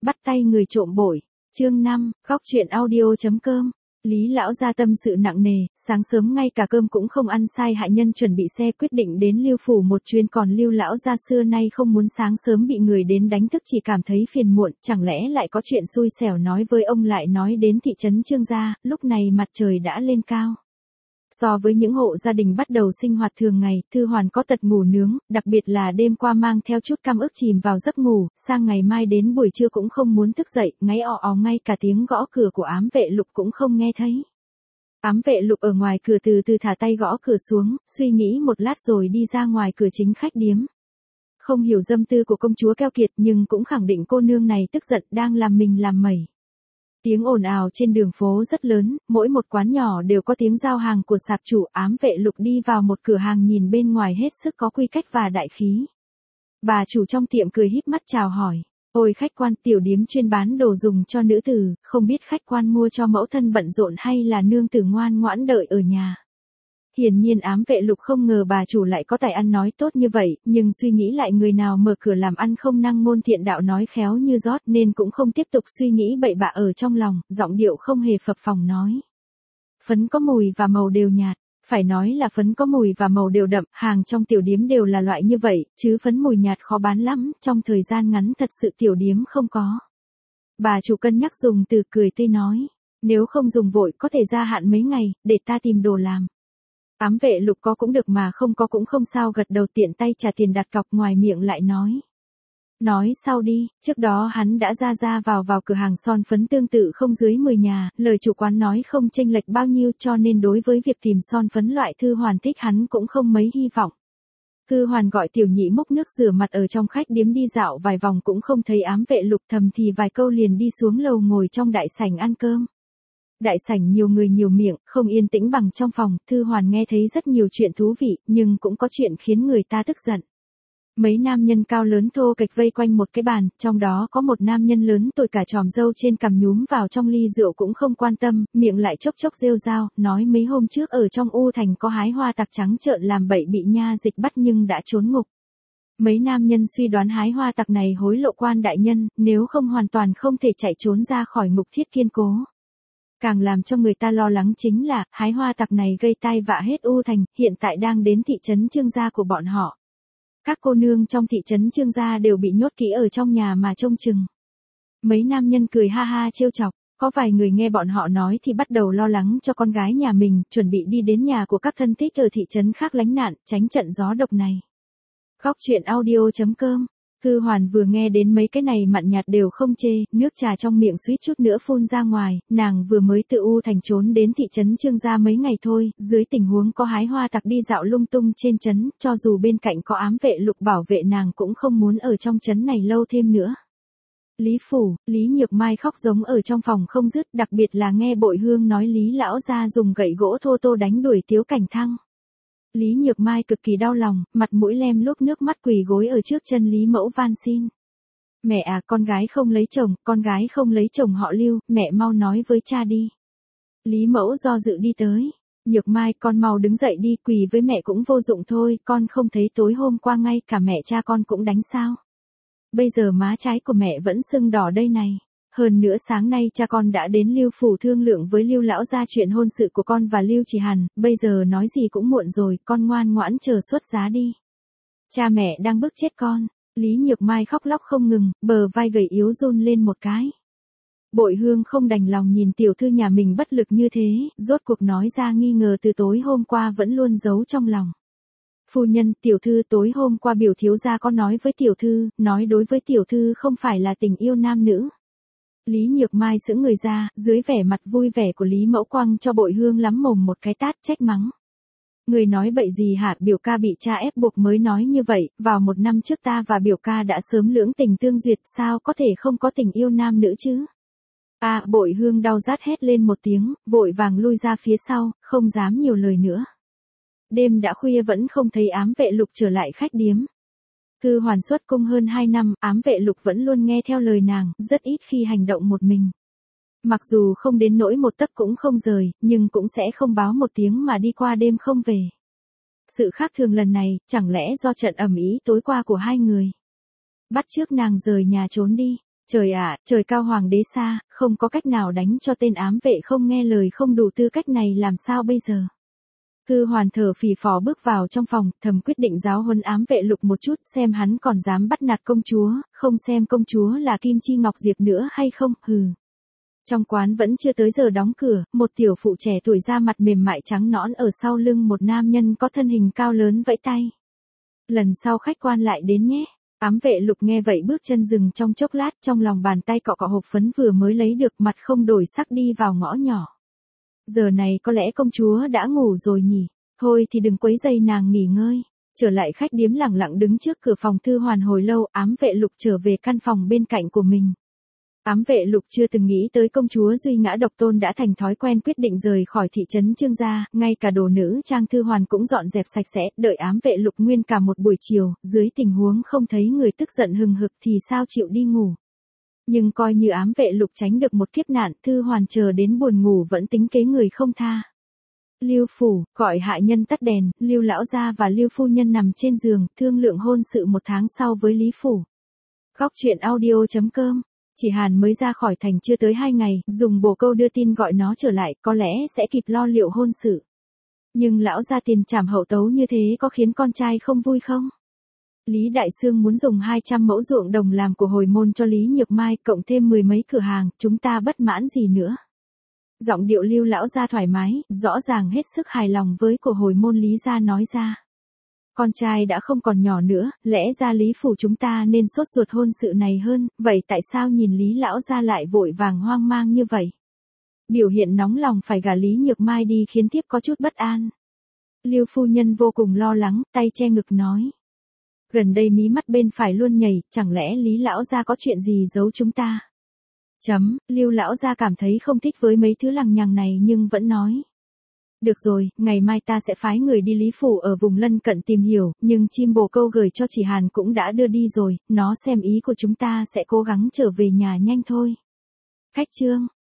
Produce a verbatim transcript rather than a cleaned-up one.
bắt tay người trộm bội. Chương năm, góc truyện audio chấm com. Lý lão gia tâm sự nặng nề, sáng sớm ngay cả cơm cũng không ăn, sai hạ nhân chuẩn bị xe quyết định đến Lưu phủ một chuyến, còn Lưu lão gia xưa nay không muốn sáng sớm bị người đến đánh thức, chỉ cảm thấy phiền muộn, chẳng lẽ lại có chuyện xui xẻo nói với ông. Lại nói đến thị trấn Trương gia, lúc này mặt trời đã lên cao. So với những hộ gia đình bắt đầu sinh hoạt thường ngày, Thư Hoàn có tật ngủ nướng, đặc biệt là đêm qua mang theo chút cam ức chìm vào giấc ngủ, sang ngày mai đến buổi trưa cũng không muốn thức dậy, ngáy o ó, ngay cả tiếng gõ cửa của Ám Vệ Lục cũng không nghe thấy. Ám Vệ Lục ở ngoài cửa từ từ thả tay gõ cửa xuống, suy nghĩ một lát rồi đi ra ngoài cửa chính khách điếm. Không hiểu dâm tư của công chúa keo kiệt, nhưng cũng khẳng định cô nương này tức giận đang làm mình làm mẩy. Tiếng ồn ào trên đường phố rất lớn, mỗi một quán nhỏ đều có tiếng giao hàng của sạp chủ. Ám Vệ Lục đi vào một cửa hàng nhìn bên ngoài hết sức có quy cách và đại khí. Bà chủ trong tiệm cười híp mắt chào hỏi. Ôi khách quan, tiểu điếm chuyên bán đồ dùng cho nữ tử, không biết khách quan mua cho mẫu thân bận rộn hay là nương tử ngoan ngoãn đợi ở nhà. Hiển nhiên Ám Vệ Lục không ngờ bà chủ lại có tài ăn nói tốt như vậy, nhưng suy nghĩ lại người nào mở cửa làm ăn không năng ngôn thiện đạo nói khéo như rót, nên cũng không tiếp tục suy nghĩ bậy bạ ở trong lòng, giọng điệu không hề phập phồng nói. Phấn có mùi và màu đều nhạt, phải nói là phấn có mùi và màu đều đậm, hàng trong tiểu điếm đều là loại như vậy, chứ phấn mùi nhạt khó bán lắm, trong thời gian ngắn thật sự tiểu điếm không có. Bà chủ cân nhắc dùng từ, cười tươi nói, nếu không dùng vội có thể gia hạn mấy ngày, để ta tìm đồ làm. Ám Vệ Lục có cũng được mà không có cũng không sao, gật đầu tiện tay trả tiền đặt cọc, ngoài miệng lại nói. Nói sau đi, trước đó hắn đã ra ra vào vào cửa hàng son phấn tương tự không dưới mười nhà, lời chủ quán nói không chênh lệch bao nhiêu, cho nên đối với việc tìm son phấn loại Thư Hoàn thích hắn cũng không mấy hy vọng. Thư Hoàn gọi tiểu nhị múc nước rửa mặt ở trong khách điếm, đi dạo vài vòng cũng không thấy Ám Vệ Lục, thầm thì vài câu liền đi xuống lầu ngồi trong đại sảnh ăn cơm. Đại sảnh nhiều người nhiều miệng, không yên tĩnh bằng trong phòng. Thư Hoàn nghe thấy rất nhiều chuyện thú vị, nhưng cũng có chuyện khiến người ta tức giận. Mấy nam nhân cao lớn thô kệch vây quanh một cái bàn, trong đó có một nam nhân lớn tuổi cả tròm râu trên cằm nhúm vào trong ly rượu cũng không quan tâm, miệng lại chốc chốc rêu rao, nói mấy hôm trước ở trong U Thành có hái hoa tặc trắng trợn làm bậy bị nha dịch bắt nhưng đã trốn ngục. Mấy nam nhân suy đoán hái hoa tặc này hối lộ quan đại nhân, nếu không hoàn toàn không thể chạy trốn ra khỏi ngục thiết kiên cố. Càng làm cho người ta lo lắng chính là, hái hoa tặc này gây tai vạ hết U Thành, hiện tại đang đến thị trấn Trương gia của bọn họ. Các cô nương trong thị trấn Trương gia đều bị nhốt kỹ ở trong nhà mà trông chừng. Mấy nam nhân cười ha ha trêu chọc, có vài người nghe bọn họ nói thì bắt đầu lo lắng cho con gái nhà mình, chuẩn bị đi đến nhà của các thân thích ở thị trấn khác lánh nạn, tránh trận gió độc này. Góc truyện audio chấm com. Thư Hoàn vừa nghe đến mấy cái này mặn nhạt đều không chê, nước trà trong miệng suýt chút nữa phun ra ngoài, nàng vừa mới từ U Thành trốn đến thị trấn Trương gia mấy ngày thôi, dưới tình huống có hái hoa tặc đi dạo lung tung trên trấn, cho dù bên cạnh có Ám Vệ Lục bảo vệ nàng cũng không muốn ở trong trấn này lâu thêm nữa. Lý phủ, Lý Nhược Mai khóc giống ở trong phòng không dứt, đặc biệt là nghe Bội Hương nói Lý lão gia dùng gậy gỗ thô tô đánh đuổi Tiếu Cảnh Thăng. Lý Nhược Mai cực kỳ đau lòng, mặt mũi lem luốc nước mắt quỳ gối ở trước chân Lý mẫu van xin. Mẹ à, con gái không lấy chồng, con gái không lấy chồng họ Lưu, mẹ mau nói với cha đi. Lý mẫu do dự đi tới. Nhược Mai, con mau đứng dậy đi, quỳ với mẹ cũng vô dụng thôi, con không thấy tối hôm qua ngay cả mẹ cha con cũng đánh sao. Bây giờ má trái của mẹ vẫn sưng đỏ đây này. Hơn nữa sáng nay cha con đã đến Lưu phủ thương lượng với Lưu lão gia chuyện hôn sự của con và Lưu Chỉ Hàn, bây giờ nói gì cũng muộn rồi, con ngoan ngoãn chờ xuất giá đi. Cha mẹ đang bức chết con. Lý Nhược Mai khóc lóc không ngừng, bờ vai gầy yếu run lên một cái. Bội Hương không đành lòng nhìn tiểu thư nhà mình bất lực như thế, rốt cuộc nói ra nghi ngờ từ tối hôm qua vẫn luôn giấu trong lòng. Phu nhân, tiểu thư tối hôm qua biểu thiếu gia có nói với tiểu thư, nói đối với tiểu thư không phải là tình yêu nam nữ. Lý Nhược Mai sững người ra, dưới vẻ mặt vui vẻ của Lý Mẫu quăng cho Bội Hương lắm mồm một cái tát, trách mắng. Người nói bậy gì hả, biểu ca bị cha ép buộc mới nói như vậy, vào một năm trước ta và biểu ca đã sớm lưỡng tình tương duyệt, sao có thể không có tình yêu nam nữ chứ? À, Bội Hương đau rát hét lên một tiếng, vội vàng lui ra phía sau, không dám nhiều lời nữa. Đêm đã khuya vẫn không thấy Ám Vệ Lục trở lại khách điếm. Thư Hoàn xuất cung hơn hai năm, Ám Vệ Lục vẫn luôn nghe theo lời nàng, rất ít khi hành động một mình. Mặc dù không đến nỗi một tấc cũng không rời, nhưng cũng sẽ không báo một tiếng mà đi qua đêm không về. Sự khác thường lần này, chẳng lẽ do trận ầm ĩ tối qua của hai người. Bắt chước nàng rời nhà trốn đi. Trời ạ, trời cao hoàng đế xa, không có cách nào đánh cho tên ám vệ không nghe lời không đủ tư cách này làm sao bây giờ. Thư Hoàn thở phì phò bước vào trong phòng, thầm quyết định giáo huấn ám vệ Lục một chút, xem hắn còn dám bắt nạt công chúa, không xem công chúa là Kim Chi Ngọc Diệp nữa hay không, hừ. Trong quán vẫn chưa tới giờ đóng cửa, một tiểu phụ trẻ tuổi da mặt mềm mại trắng nõn ở sau lưng một nam nhân có thân hình cao lớn vẫy tay. Lần sau khách quan lại đến nhé. Ám vệ Lục nghe vậy bước chân dừng trong chốc lát, trong lòng bàn tay cọ cọ hộp phấn vừa mới lấy được, mặt không đổi sắc đi vào ngõ nhỏ. Giờ này có lẽ công chúa đã ngủ rồi nhỉ, thôi thì đừng quấy rầy nàng nghỉ ngơi. Trở lại khách điếm lẳng lặng đứng trước cửa phòng Thư Hoàn hồi lâu, ám vệ Lục trở về căn phòng bên cạnh của mình. Ám vệ Lục chưa từng nghĩ tới công chúa duy ngã độc tôn đã thành thói quen quyết định rời khỏi thị trấn Trương gia, ngay cả đồ nữ trang Thư Hoàn cũng dọn dẹp sạch sẽ, đợi ám vệ Lục nguyên cả một buổi chiều, dưới tình huống không thấy người tức giận hừng hực thì sao chịu đi ngủ. Nhưng coi như ám vệ Lục tránh được một kiếp nạn, Thư Hoàn chờ đến buồn ngủ vẫn tính kế người không tha. Lưu phủ, gọi hạ nhân tắt đèn, Lưu lão gia và Lưu phu nhân nằm trên giường, thương lượng hôn sự một tháng sau với Lý phủ. Góc truyện audio chấm com. Chỉ Hàn mới ra khỏi thành chưa tới hai ngày, dùng bồ câu đưa tin gọi nó trở lại, có lẽ sẽ kịp lo liệu hôn sự. Nhưng lão gia tiền trảm hậu tấu như thế có khiến con trai không vui không? Lý Đại Sương muốn dùng hai trăm mẫu ruộng đồng làm của hồi môn cho Lý Nhược Mai, cộng thêm mười mấy cửa hàng, chúng ta bất mãn gì nữa. Giọng điệu Lưu lão gia thoải mái, rõ ràng hết sức hài lòng với của hồi môn Lý gia nói ra. Con trai đã không còn nhỏ nữa, lẽ ra Lý phủ chúng ta nên sốt ruột hôn sự này hơn, vậy tại sao nhìn Lý lão gia lại vội vàng hoang mang như vậy? Biểu hiện nóng lòng phải gả Lý Nhược Mai đi khiến thiếp có chút bất an. Lưu phu nhân vô cùng lo lắng, tay che ngực nói. Gần đây mí mắt bên phải luôn nhảy, chẳng lẽ Lý lão gia có chuyện gì giấu chúng ta? Chấm, Lưu lão gia cảm thấy không thích với mấy thứ lằng nhằng này nhưng vẫn nói. Được rồi, ngày mai ta sẽ phái người đi Lý phủ ở vùng lân cận tìm hiểu, nhưng chim bồ câu gửi cho Chỉ Hàn cũng đã đưa đi rồi, nó xem ý của chúng ta sẽ cố gắng trở về nhà nhanh thôi. Khách trương,